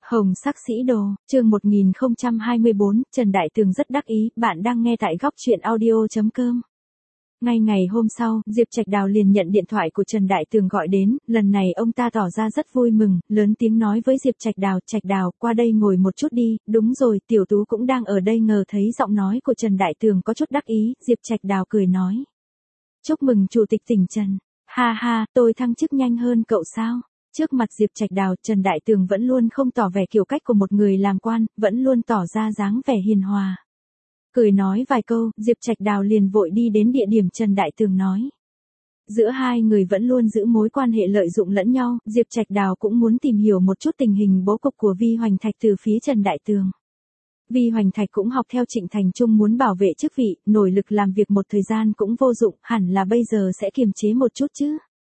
Hồng sắc sĩ đồ, chương 1024, Trần Đại Tường rất đắc ý, bạn đang nghe tại góc truyện audio.com. Ngay ngày hôm sau, Diệp Trạch Đào liền nhận điện thoại của Trần Đại Tường gọi đến, lần này ông ta tỏ ra rất vui mừng, lớn tiếng nói với Diệp Trạch Đào, qua đây ngồi một chút đi, đúng rồi, Tiểu Tú cũng đang ở đây. Ngờ thấy giọng nói của Trần Đại Tường có chút đắc ý, Diệp Trạch Đào cười nói. Chúc mừng Chủ tịch tỉnh Trần, ha ha, tôi thăng chức nhanh hơn cậu sao? Trước mặt Diệp Trạch Đào, Trần Đại Tường vẫn luôn không tỏ vẻ kiểu cách của một người làm quan, vẫn luôn tỏ ra dáng vẻ hiền hòa. Cười nói vài câu, Diệp Trạch Đào liền vội đi đến địa điểm Trần Đại Tường nói. Giữa hai người vẫn luôn giữ mối quan hệ lợi dụng lẫn nhau, Diệp Trạch Đào cũng muốn tìm hiểu một chút tình hình bố cục của Vi Hoành Thạch từ phía Trần Đại Tường. Vi Hoành Thạch cũng học theo Trịnh Thành Trung muốn bảo vệ chức vị, nổi lực làm việc một thời gian cũng vô dụng, hẳn là bây giờ sẽ kiềm chế một chút chứ.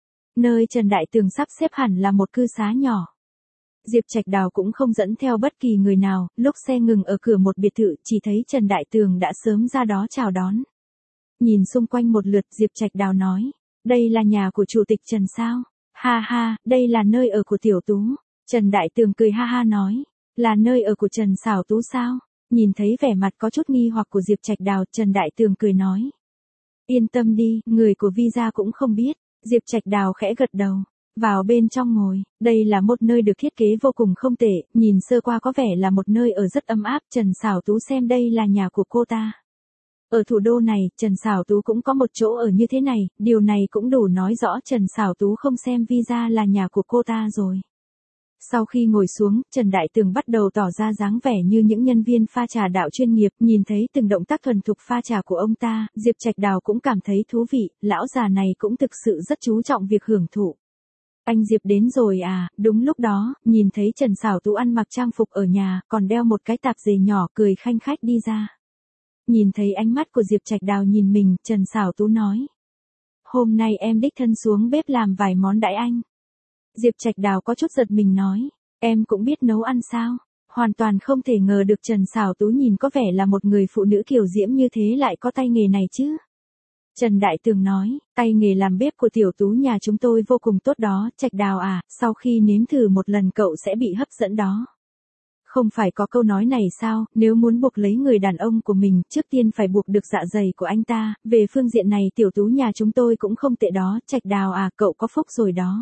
Nơi Trần Đại Tường sắp xếp hẳn là một cư xá nhỏ. Diệp Trạch Đào cũng không dẫn theo bất kỳ người nào, lúc xe ngừng ở cửa một biệt thự, chỉ thấy Trần Đại Tường đã sớm ra đó chào đón. Nhìn xung quanh một lượt, Diệp Trạch Đào nói, đây là nhà của Chủ tịch Trần sao? Ha ha, đây là nơi ở của Tiểu Tú. Trần Đại Tường cười ha ha nói, là nơi ở của Trần Xảo Tú sao? Nhìn thấy vẻ mặt có chút nghi hoặc của Diệp Trạch Đào, Trần Đại Tường cười nói, yên tâm đi, người của Vi gia cũng không biết. Diệp Trạch Đào khẽ gật đầu, vào bên trong ngồi, đây là một nơi được thiết kế vô cùng không tệ, nhìn sơ qua có vẻ là một nơi ở rất ấm áp. Trần Xảo Tú xem đây là nhà của cô ta. Ở thủ đô này, Trần Xảo Tú cũng có một chỗ ở như thế này, điều này cũng đủ nói rõ Trần Xảo Tú không xem Vi gia là nhà của cô ta rồi. Sau khi ngồi xuống, Trần Đại Tường bắt đầu tỏ ra dáng vẻ như những nhân viên pha trà đạo chuyên nghiệp, nhìn thấy từng động tác thuần thục pha trà của ông ta, Diệp Trạch Đào cũng cảm thấy thú vị, lão già này cũng thực sự rất chú trọng việc hưởng thụ. Anh Diệp đến rồi à? Đúng lúc đó, nhìn thấy Trần Xảo Tú ăn mặc trang phục ở nhà, còn đeo một cái tạp dề nhỏ, cười khanh khách đi ra. Nhìn thấy ánh mắt của Diệp Trạch Đào nhìn mình, Trần Xảo Tú nói. Hôm nay em đích thân xuống bếp làm vài món đãi anh. Diệp Trạch Đào có chút giật mình nói, em cũng biết nấu ăn sao? Hoàn toàn không thể ngờ được Trần Xảo Tú nhìn có vẻ là một người phụ nữ kiều diễm như thế lại có tay nghề này chứ. Trần Đại Tường nói, tay nghề làm bếp của Tiểu Tú nhà chúng tôi vô cùng tốt đó, Trạch Đào à, sau khi nếm thử một lần cậu sẽ bị hấp dẫn đó. Không phải có câu nói này sao, nếu muốn buộc lấy người đàn ông của mình, trước tiên phải buộc được dạ dày của anh ta, về phương diện này Tiểu Tú nhà chúng tôi cũng không tệ đó, Trạch Đào à, cậu có phúc rồi đó.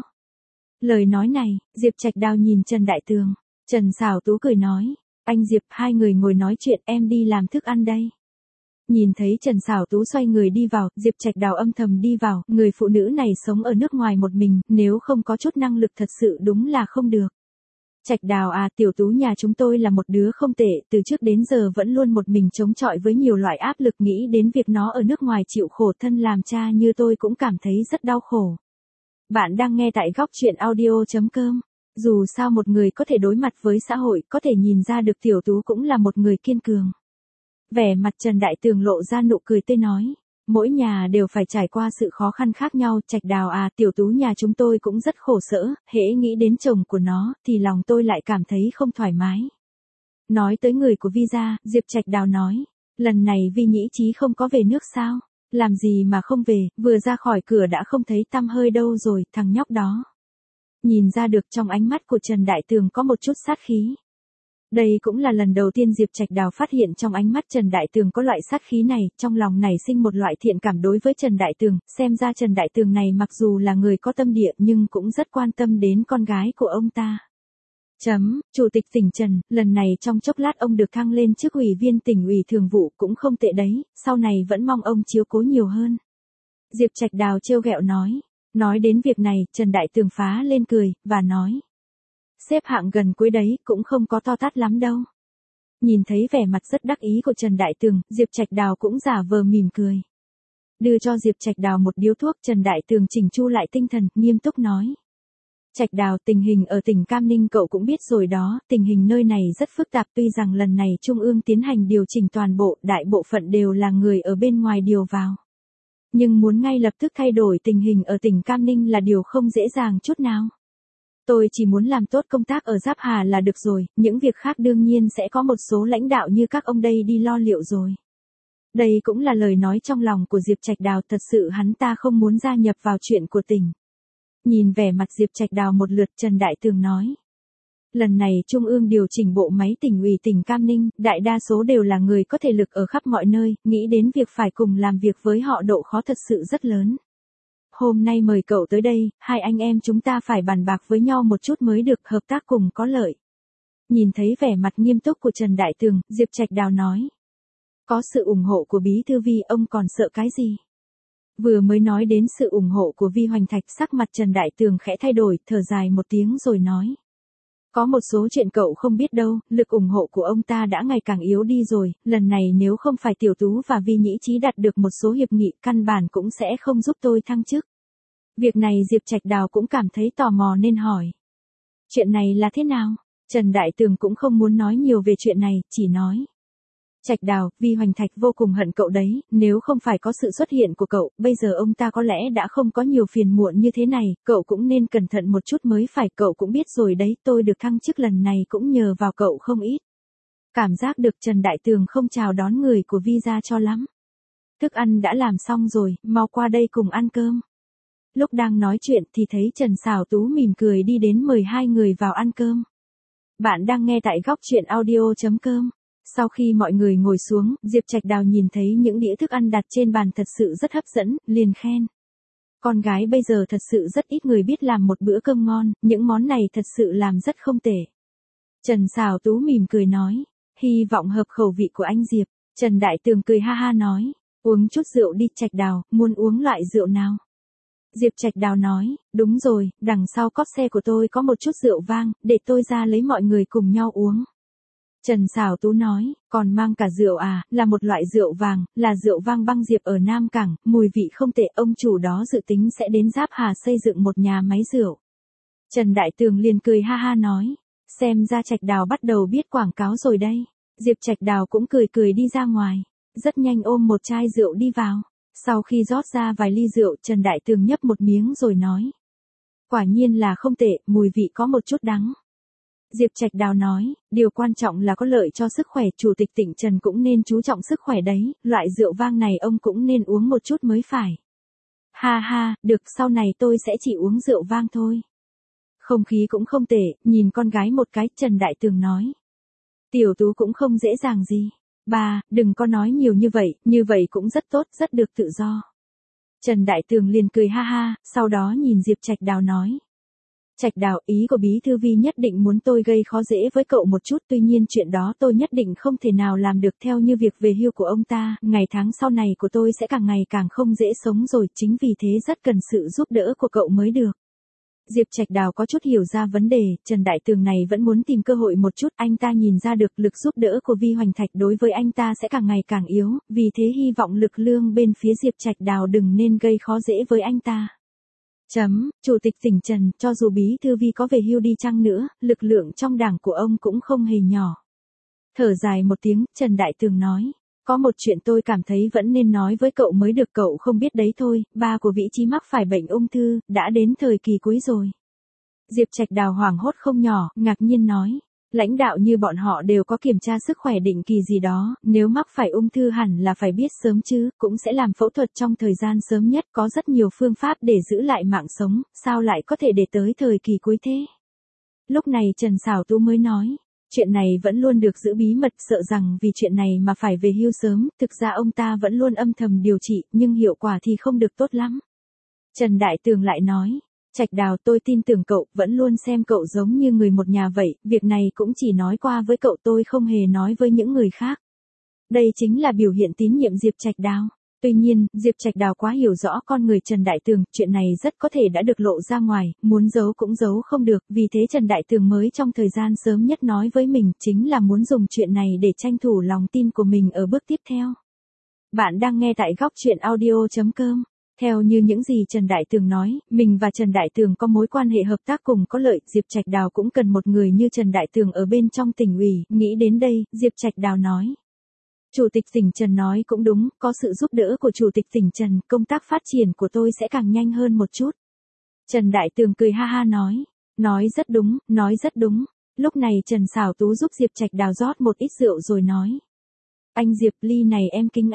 Lời nói này, Diệp Trạch Đào nhìn Trần Đại Tường, Trần Xảo Tú cười nói, anh Diệp, hai người ngồi nói chuyện, em đi làm thức ăn đây. Nhìn thấy Trần Xảo Tú xoay người đi vào, Diệp Trạch Đào âm thầm đi vào, người phụ nữ này sống ở nước ngoài một mình, nếu không có chút năng lực thật sự đúng là không được. Trạch Đào à, Tiểu Tú nhà chúng tôi là một đứa không tệ, từ trước đến giờ vẫn luôn một mình chống chọi với nhiều loại áp lực, nghĩ đến việc nó ở nước ngoài chịu khổ, thân làm cha như tôi cũng cảm thấy rất đau khổ. Bạn đang nghe tại góc truyện audio.com. Dù sao một người có thể đối mặt với xã hội, có thể nhìn ra được Tiểu Tú cũng là một người kiên cường. Vẻ mặt Trần Đại Tường lộ ra nụ cười tươi nói, mỗi nhà đều phải trải qua sự khó khăn khác nhau, Trạch Đào à, Tiểu Tú nhà chúng tôi cũng rất khổ sở, hễ nghĩ đến chồng của nó, thì lòng tôi lại cảm thấy không thoải mái. Nói tới người của Vi gia, Diệp Trạch Đào nói, lần này Vi Nhĩ Chí không có về nước sao? Làm gì mà không về, vừa ra khỏi cửa đã không thấy tăm hơi đâu rồi, thằng nhóc đó. Nhìn ra được trong ánh mắt của Trần Đại Tường có một chút sát khí. Đây cũng là lần đầu tiên Diệp Trạch Đào phát hiện trong ánh mắt Trần Đại Tường có loại sát khí này, trong lòng nảy sinh một loại thiện cảm đối với Trần Đại Tường, xem ra Trần Đại Tường này mặc dù là người có tâm địa nhưng cũng rất quan tâm đến con gái của ông ta. Chủ tịch tỉnh Trần, lần này trong chốc lát ông được thăng lên chức ủy viên tỉnh ủy thường vụ cũng không tệ đấy, sau này vẫn mong ông chiếu cố nhiều hơn. Diệp Trạch Đào trêu ghẹo nói đến việc này, Trần Đại Tường phá lên cười, và nói. Xếp hạng gần cuối đấy, cũng không có to tát lắm đâu. Nhìn thấy vẻ mặt rất đắc ý của Trần Đại Tường, Diệp Trạch Đào cũng giả vờ mỉm cười. Đưa cho Diệp Trạch Đào một điếu thuốc, Trần Đại Tường chỉnh chu lại tinh thần, nghiêm túc nói. Trạch Đào, tình hình ở tỉnh Cam Ninh cậu cũng biết rồi đó, tình hình nơi này rất phức tạp, tuy rằng lần này Trung ương tiến hành điều chỉnh toàn bộ, đại bộ phận đều là người ở bên ngoài điều vào. Nhưng muốn ngay lập tức thay đổi tình hình ở tỉnh Cam Ninh là điều không dễ dàng chút nào. Tôi chỉ muốn làm tốt công tác ở Giáp Hà là được rồi, những việc khác đương nhiên sẽ có một số lãnh đạo như các ông đây đi lo liệu rồi. Đây cũng là lời nói trong lòng của Diệp Trạch Đào, thật sự hắn ta không muốn gia nhập vào chuyện của tỉnh. Nhìn vẻ mặt Diệp Trạch Đào một lượt, Trần Đại Tường nói. Lần này Trung ương điều chỉnh bộ máy tỉnh ủy tỉnh Cam Ninh, đại đa số đều là người có thể lực ở khắp mọi nơi, nghĩ đến việc phải cùng làm việc với họ độ khó thật sự rất lớn. Hôm nay mời cậu tới đây, hai anh em chúng ta phải bàn bạc với nhau một chút mới được, hợp tác cùng có lợi. Nhìn thấy vẻ mặt nghiêm túc của Trần Đại Tường, Diệp Trạch Đào nói. Có sự ủng hộ của Bí Thư Vi, ông còn sợ cái gì? Vừa mới nói đến sự ủng hộ của Vi Hoành Thạch, sắc mặt Trần Đại Tường khẽ thay đổi, thở dài một tiếng rồi nói. Có một số chuyện cậu không biết đâu, lực ủng hộ của ông ta đã ngày càng yếu đi rồi, lần này nếu không phải Tiểu Tú và Vi Nhĩ Trí đạt được một số hiệp nghị, căn bản cũng sẽ không giúp tôi thăng chức. Việc này Diệp Trạch Đào cũng cảm thấy tò mò nên hỏi. Chuyện này là thế nào? Trần Đại Tường cũng không muốn nói nhiều về chuyện này, chỉ nói. Trạch Đào, Vi Hoành Thạch vô cùng hận cậu đấy, nếu không phải có sự xuất hiện của cậu, bây giờ ông ta có lẽ đã không có nhiều phiền muộn như thế này, cậu cũng nên cẩn thận một chút mới phải, cậu cũng biết rồi đấy, tôi được thăng chức lần này cũng nhờ vào cậu không ít. Cảm giác được Trần Đại Tường không chào đón người của Vi ra cho lắm. Thức ăn đã làm xong rồi, mau qua đây cùng ăn cơm. Lúc đang nói chuyện thì thấy Trần Sảo Tú mỉm cười đi đến mời hai người vào ăn cơm. Bạn đang nghe tại góc truyện audio.com. Sau khi mọi người ngồi xuống, Diệp Trạch Đào nhìn thấy những đĩa thức ăn đặt trên bàn thật sự rất hấp dẫn, liền khen. Con gái bây giờ thật sự rất ít người biết làm một bữa cơm ngon, những món này thật sự làm rất không tệ. Trần Sảo Tú mỉm cười nói, hy vọng hợp khẩu vị của anh Diệp. Trần Đại Tường cười ha ha nói, uống chút rượu đi Trạch Đào, muốn uống loại rượu nào? Diệp Trạch Đào nói, đúng rồi, đằng sau cốp xe của tôi có một chút rượu vang, để tôi ra lấy mọi người cùng nhau uống. Trần Sảo Tú nói, còn mang cả rượu à, là một loại rượu vàng, là rượu vang băng Diệp ở Nam Cảng, mùi vị không tệ, ông chủ đó dự tính sẽ đến Giáp Hà xây dựng một nhà máy rượu. Trần Đại Tường liền cười ha ha nói, xem ra Trạch Đào bắt đầu biết quảng cáo rồi đây. Diệp Trạch Đào cũng cười cười đi ra ngoài, rất nhanh ôm một chai rượu đi vào. Sau khi rót ra vài ly rượu, Trần Đại Tường nhấp một miếng rồi nói. Quả nhiên là không tệ, mùi vị có một chút đắng. Diệp Trạch Đào nói, điều quan trọng là có lợi cho sức khỏe, chủ tịch tỉnh Trần cũng nên chú trọng sức khỏe đấy, loại rượu vang này ông cũng nên uống một chút mới phải. Ha ha, được, sau này tôi sẽ chỉ uống rượu vang thôi. Không khí cũng không tệ, nhìn con gái một cái, Trần Đại Tường nói. Tiểu Tú cũng không dễ dàng gì. Ba, đừng có nói nhiều như vậy cũng rất tốt, rất được tự do. Trần Đại Tường liền cười ha ha, sau đó nhìn Diệp Trạch Đào nói. Trạch Đào, ý của Bí Thư Vi nhất định muốn tôi gây khó dễ với cậu một chút, tuy nhiên chuyện đó tôi nhất định không thể nào làm được, theo như việc về hưu của ông ta, ngày tháng sau này của tôi sẽ càng ngày càng không dễ sống rồi, chính vì thế rất cần sự giúp đỡ của cậu mới được. Diệp Trạch Đào có chút hiểu ra vấn đề, Trần Đại Tường này vẫn muốn tìm cơ hội một chút, anh ta nhìn ra được lực giúp đỡ của Vi Hoành Thạch đối với anh ta sẽ càng ngày càng yếu, vì thế hy vọng lực lương bên phía Diệp Trạch Đào đừng nên gây khó dễ với anh ta. Chủ tịch tỉnh Trần, cho dù Bí Thư Vi có về hưu đi chăng nữa, lực lượng trong đảng của ông cũng không hề nhỏ. Thở dài một tiếng, Trần Đại Tường nói. Có một chuyện tôi cảm thấy vẫn nên nói với cậu mới được, cậu không biết đấy thôi, ba của Vĩ Chí mắc phải bệnh ung thư, đã đến thời kỳ cuối rồi. Diệp Trạch Đào hoảng hốt không nhỏ, ngạc nhiên nói. Lãnh đạo như bọn họ đều có kiểm tra sức khỏe định kỳ gì đó, nếu mắc phải ung thư hẳn là phải biết sớm chứ, cũng sẽ làm phẫu thuật trong thời gian sớm nhất, có rất nhiều phương pháp để giữ lại mạng sống, sao lại có thể để tới thời kỳ cuối thế? Lúc này Trần Sảo Tú mới nói. Chuyện này vẫn luôn được giữ bí mật, sợ rằng vì chuyện này mà phải về hưu sớm, thực ra ông ta vẫn luôn âm thầm điều trị, nhưng hiệu quả thì không được tốt lắm. Trần Đại Tường lại nói, Trạch Đào, tôi tin tưởng cậu, vẫn luôn xem cậu giống như người một nhà vậy, việc này cũng chỉ nói qua với cậu, tôi không hề nói với những người khác. Đây chính là biểu hiện tín nhiệm Diệp Trạch Đào. Tuy nhiên, Diệp Trạch Đào quá hiểu rõ con người Trần Đại Tường, chuyện này rất có thể đã được lộ ra ngoài, muốn giấu cũng giấu không được, vì thế Trần Đại Tường mới trong thời gian sớm nhất nói với mình, chính là muốn dùng chuyện này để tranh thủ lòng tin của mình ở bước tiếp theo. Bạn đang nghe tại góc truyện audio.com. Theo như những gì Trần Đại Tường nói, mình và Trần Đại Tường có mối quan hệ hợp tác cùng có lợi, Diệp Trạch Đào cũng cần một người như Trần Đại Tường ở bên trong tỉnh ủy, nghĩ đến đây, Diệp Trạch Đào nói. Chủ tịch tỉnh Trần nói cũng đúng, có sự giúp đỡ của Chủ tịch tỉnh Trần, công tác phát triển của tôi sẽ càng nhanh hơn một chút. Trần Đại Tường cười ha ha nói rất đúng, nói rất đúng. Lúc này Trần Sảo Tú giúp Diệp Trạch Đào rót một ít rượu rồi nói. Anh Diệp, ly này em kính anh.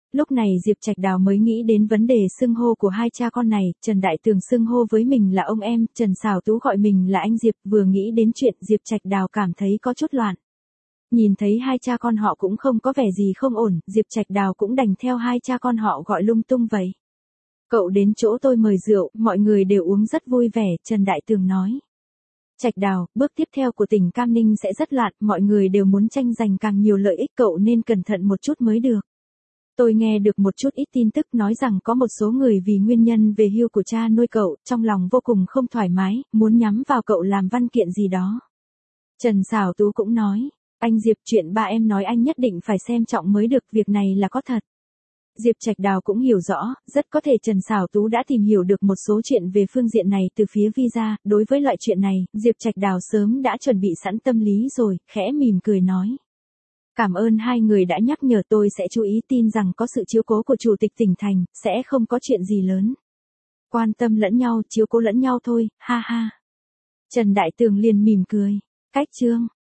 Lúc này Diệp Trạch Đào mới nghĩ đến vấn đề xưng hô của hai cha con này, Trần Đại Tường xưng hô với mình là ông em, Trần Sảo Tú gọi mình là anh Diệp, vừa nghĩ đến chuyện Diệp Trạch Đào cảm thấy có chút loạn. Nhìn thấy hai cha con họ cũng không có vẻ gì không ổn, Diệp Trạch Đào cũng đành theo hai cha con họ gọi lung tung vậy. Cậu đến chỗ tôi mời rượu, mọi người đều uống rất vui vẻ, Trần Đại Tường nói. Trạch Đào, bước tiếp theo của tỉnh Cam Ninh sẽ rất loạn, mọi người đều muốn tranh giành càng nhiều lợi ích, cậu nên cẩn thận một chút mới được. Tôi nghe được một chút ít tin tức nói rằng có một số người vì nguyên nhân về hưu của cha nuôi cậu, trong lòng vô cùng không thoải mái, muốn nhắm vào cậu làm văn kiện gì đó. Trần Sảo Tú cũng nói, anh Diệp, chuyện ba em nói anh nhất định phải xem trọng mới được, việc này là có thật. Diệp Trạch Đào cũng hiểu rõ, rất có thể Trần Sảo Tú đã tìm hiểu được một số chuyện về phương diện này từ phía visa, đối với loại chuyện này, Diệp Trạch Đào sớm đã chuẩn bị sẵn tâm lý rồi, khẽ mỉm cười nói. Cảm ơn hai người đã nhắc nhở, tôi sẽ chú ý, tin rằng có sự chiếu cố của Chủ tịch tỉnh thành, sẽ không có chuyện gì lớn. Quan tâm lẫn nhau, chiếu cố lẫn nhau thôi, ha ha. Trần Đại Tường liền mỉm cười. Cách chương